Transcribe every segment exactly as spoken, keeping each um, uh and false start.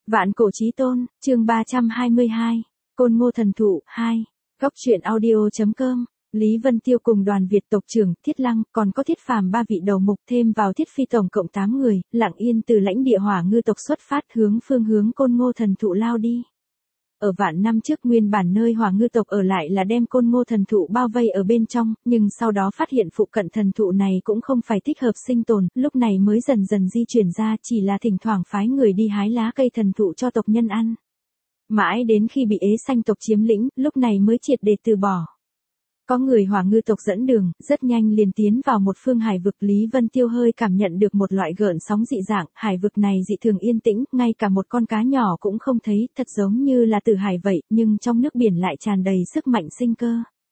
Vạn cổ chí tôn, chương ba trăm hai mươi hai, Côn Ngô thần thụ, hai. Góc truyện audio.com, Lý Vân Tiêu cùng đoàn Việt tộc trưởng, Thiết Lăng, còn có Thiết Phàm ba vị đầu mục thêm vào Thiết Phi tổng cộng tám người, lặng yên từ lãnh địa Hỏa Ngư tộc xuất phát hướng phương hướng Côn Ngô thần thụ lao đi. Ở vạn năm trước nguyên bản nơi Hỏa Ngư tộc ở lại là đem Côn Ngô thần thụ bao vây ở bên trong, nhưng sau đó phát hiện phụ cận thần thụ này cũng không phải thích hợp sinh tồn, lúc này mới dần dần di chuyển ra, chỉ là thỉnh thoảng phái người đi hái lá cây thần thụ cho tộc nhân ăn. Mãi đến khi bị ế xanh tộc chiếm lĩnh, lúc này mới triệt để từ bỏ. Có người Hỏa Ngư tộc dẫn đường, rất nhanh liền tiến vào một phương hải vực. Lý Vân Tiêu hơi cảm nhận được một loại gợn sóng dị dạng, hải vực này dị thường yên tĩnh, ngay cả một con cá nhỏ cũng không thấy, thật giống như là tử hải vậy, nhưng trong nước biển lại tràn đầy sức mạnh sinh cơ.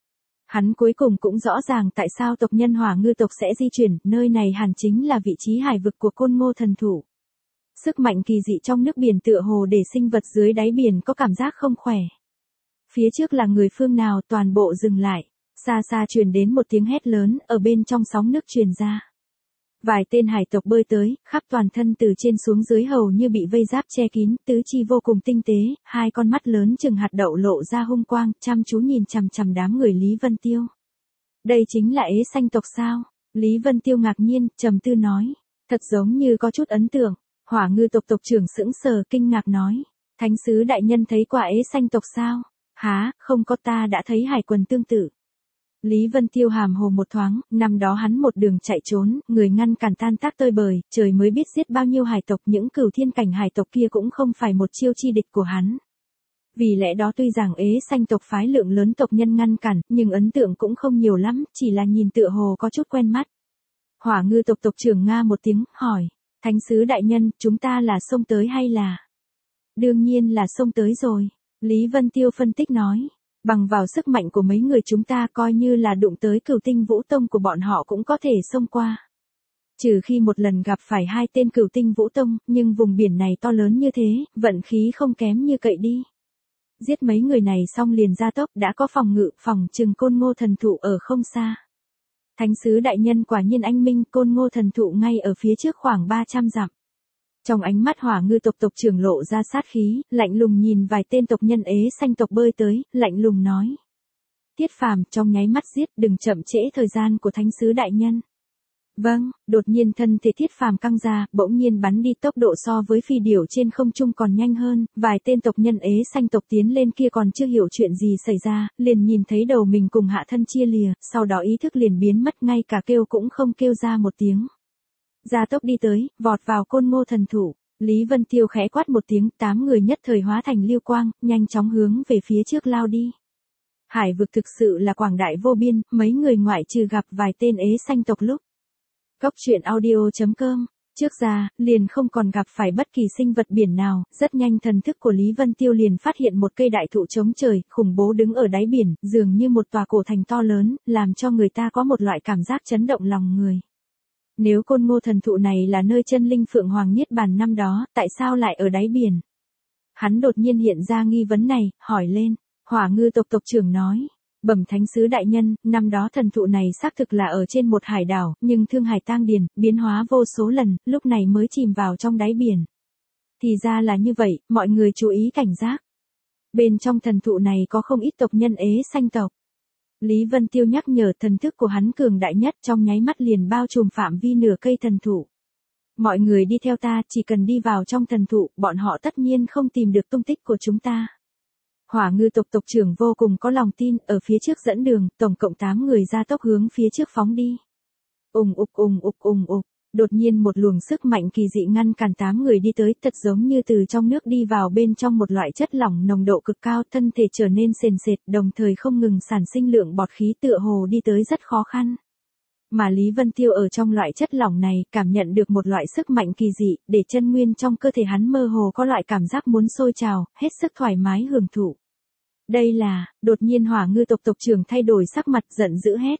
Hắn cuối cùng cũng rõ ràng tại sao tộc nhân Hỏa Ngư tộc sẽ di chuyển, nơi này hẳn chính là vị trí hải vực của Côn Ngô thần thụ. Sức mạnh kỳ dị trong nước biển tựa hồ để sinh vật dưới đáy biển có cảm giác không khỏe. Phía trước là người phương nào, toàn bộ dừng lại. Xa xa truyền đến một tiếng hét lớn, ở bên trong sóng nước truyền ra. Vài tên hải tộc bơi tới, khắp toàn thân từ trên xuống dưới hầu như bị vây giáp che kín, tứ chi vô cùng tinh tế, hai con mắt lớn chừng hạt đậu lộ ra hung quang, chăm chú nhìn chằm chằm đám người Lý Vân Tiêu. Đây chính là ế xanh tộc sao? Lý Vân Tiêu ngạc nhiên, trầm tư nói. Thật giống như có chút ấn tượng. Hỏa Ngư tộc tộc trưởng sững sờ kinh ngạc nói. Thánh sứ đại nhân thấy qua ế xanh tộc sao? Há, không có, ta đã thấy hải quần tương tự. Lý Vân Tiêu hàm hồ một thoáng, năm đó hắn một đường chạy trốn, người ngăn cản tan tác tơi bời, trời mới biết giết bao nhiêu hải tộc, những cửu thiên cảnh hải tộc kia cũng không phải một chiêu chi địch của hắn. Vì lẽ đó tuy rằng ế xanh tộc phái lượng lớn tộc nhân ngăn cản, nhưng ấn tượng cũng không nhiều lắm, chỉ là nhìn tựa hồ có chút quen mắt. Hỏa Ngư tộc tộc trưởng Nga một tiếng, hỏi, Thánh sứ đại nhân, chúng ta là xông tới hay là? Đương nhiên là xông tới rồi, Lý Vân Tiêu phân tích nói. Bằng vào sức mạnh của mấy người chúng ta coi như là đụng tới cửu tinh vũ tông của bọn họ cũng có thể xông qua. Trừ khi một lần gặp phải hai tên cửu tinh vũ tông, nhưng vùng biển này to lớn như thế, vận khí không kém như cậy đi. Giết mấy người này xong liền ra tốc, đã có phòng ngự, phòng trừng Côn Ngô thần thụ ở không xa. Thánh sứ đại nhân quả nhiên anh minh, Côn Ngô thần thụ ngay ở phía trước khoảng ba trăm dặm. Trong ánh mắt Hỏa Ngư tộc tộc trưởng lộ ra sát khí, lạnh lùng nhìn vài tên tộc nhân ế xanh tộc bơi tới, lạnh lùng nói. Thiết Phàm, trong nháy mắt giết, đừng chậm trễ thời gian của thánh sứ đại nhân. Vâng, đột nhiên thân thể Thiết Phàm căng ra, bỗng nhiên bắn đi, tốc độ so với phi điểu trên không trung còn nhanh hơn, vài tên tộc nhân ế xanh tộc tiến lên kia còn chưa hiểu chuyện gì xảy ra, liền nhìn thấy đầu mình cùng hạ thân chia lìa, sau đó ý thức liền biến mất, ngay cả kêu cũng không kêu ra một tiếng. Gia tốc đi tới, vọt vào Côn Ngô thần thụ, Lý Vân Tiêu khẽ quát một tiếng, tám người nhất thời hóa thành lưu quang, nhanh chóng hướng về phía trước lao đi. Hải vực thực sự là quảng đại vô biên, mấy người ngoại trừ gặp vài tên ế xanh tộc lúc. Góc truyện audio.com, trước ra, liền không còn gặp phải bất kỳ sinh vật biển nào, rất nhanh thần thức của Lý Vân Tiêu liền phát hiện một cây đại thụ chống trời, khủng bố đứng ở đáy biển, dường như một tòa cổ thành to lớn, làm cho người ta có một loại cảm giác chấn động lòng người. Nếu Côn Ngô thần thụ này là nơi chân linh Phượng Hoàng Niết Bàn năm đó, tại sao lại ở đáy biển? Hắn đột nhiên hiện ra nghi vấn này, hỏi lên. Hỏa Ngư tộc tộc trưởng nói, bẩm thánh sứ đại nhân, năm đó thần thụ này xác thực là ở trên một hải đảo, nhưng thương hải tang điền, biến hóa vô số lần, lúc này mới chìm vào trong đáy biển. Thì ra là như vậy, mọi người chú ý cảnh giác. Bên trong thần thụ này có không ít tộc nhân ế xanh tộc. Lý Vân Tiêu nhắc nhở, thần thức của hắn cường đại nhất, trong nháy mắt liền bao trùm phạm vi nửa cây thần thụ. Mọi người đi theo ta, chỉ cần đi vào trong thần thụ, bọn họ tất nhiên không tìm được tung tích của chúng ta. Hỏa Ngư tộc tộc trưởng vô cùng có lòng tin, ở phía trước dẫn đường, tổng cộng tám người ra tốc hướng phía trước phóng đi. Ùng ục ùng ục ùng ục, đột nhiên một luồng sức mạnh kỳ dị ngăn cản tám người đi tới, thật giống như từ trong nước đi vào bên trong một loại chất lỏng nồng độ cực cao, thân thể trở nên sền sệt, đồng thời không ngừng sản sinh lượng bọt khí, tựa hồ đi tới rất khó khăn. Mà Lý Vân Tiêu ở trong loại chất lỏng này, cảm nhận được một loại sức mạnh kỳ dị, để chân nguyên trong cơ thể hắn mơ hồ có loại cảm giác muốn sôi trào, hết sức thoải mái hưởng thụ. Đây là, đột nhiên Hỏa Ngư tộc tộc trưởng thay đổi sắc mặt, giận dữ hét.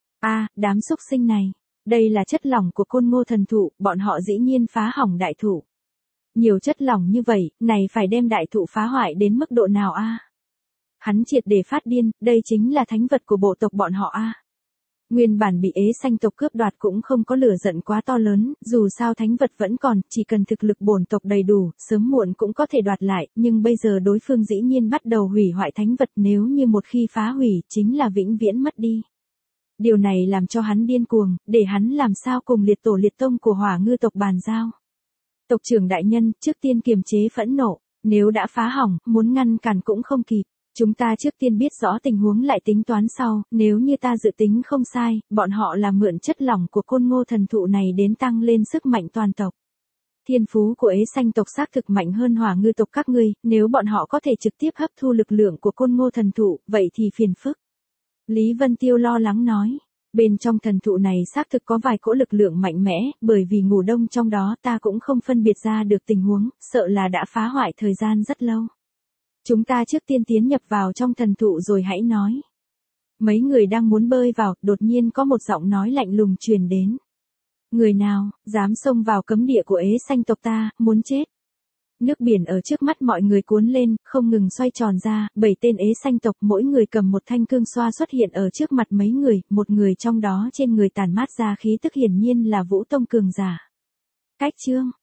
A, đám xúc sinh này, đây là chất lỏng của Côn Ngô thần thụ, bọn họ dĩ nhiên phá hỏng đại thụ. Nhiều chất lỏng như vậy, này phải đem đại thụ phá hoại đến mức độ nào a? Hắn triệt để phát điên, đây chính là thánh vật của bộ tộc bọn họ a. Nguyên bản bị ế xanh tộc cướp đoạt cũng không có lửa giận quá to lớn, dù sao thánh vật vẫn còn, chỉ cần thực lực bổn tộc đầy đủ, sớm muộn cũng có thể đoạt lại, nhưng bây giờ đối phương dĩ nhiên bắt đầu hủy hoại thánh vật, nếu như một khi phá hủy, chính là vĩnh viễn mất đi. Điều này làm cho hắn điên cuồng, để hắn làm sao cùng liệt tổ liệt tông của Hỏa Ngư tộc bàn giao. Tộc trưởng đại nhân, trước tiên kiềm chế phẫn nộ, nếu đã phá hỏng, muốn ngăn cản cũng không kịp. Chúng ta trước tiên biết rõ tình huống lại tính toán sau, nếu như ta dự tính không sai, bọn họ là mượn chất lỏng của côn ngô thần thụ này đến tăng lên sức mạnh toàn tộc. Thiên phú của ế xanh tộc xác thực mạnh hơn Hỏa Ngư tộc các ngươi, nếu bọn họ có thể trực tiếp hấp thu lực lượng của côn ngô thần thụ, vậy thì phiền phức. Lý Vân Tiêu lo lắng nói, bên trong thần thụ này xác thực có vài cỗ lực lượng mạnh mẽ, bởi vì ngủ đông trong đó ta cũng không phân biệt ra được tình huống, sợ là đã phá hoại thời gian rất lâu. Chúng ta trước tiên tiến nhập vào trong thần thụ rồi hãy nói. Mấy người đang muốn bơi vào, đột nhiên có một giọng nói lạnh lùng truyền đến. Người nào, dám xông vào cấm địa của ế xanh tộc ta, muốn chết. Nước biển ở trước mắt mọi người cuốn lên, không ngừng xoay tròn ra, bảy tên ế xanh tộc mỗi người cầm một thanh cương xoa xuất hiện ở trước mặt mấy người, một người trong đó trên người tản mát ra khí tức hiển nhiên là Vũ Tông cường giả. Cách chương,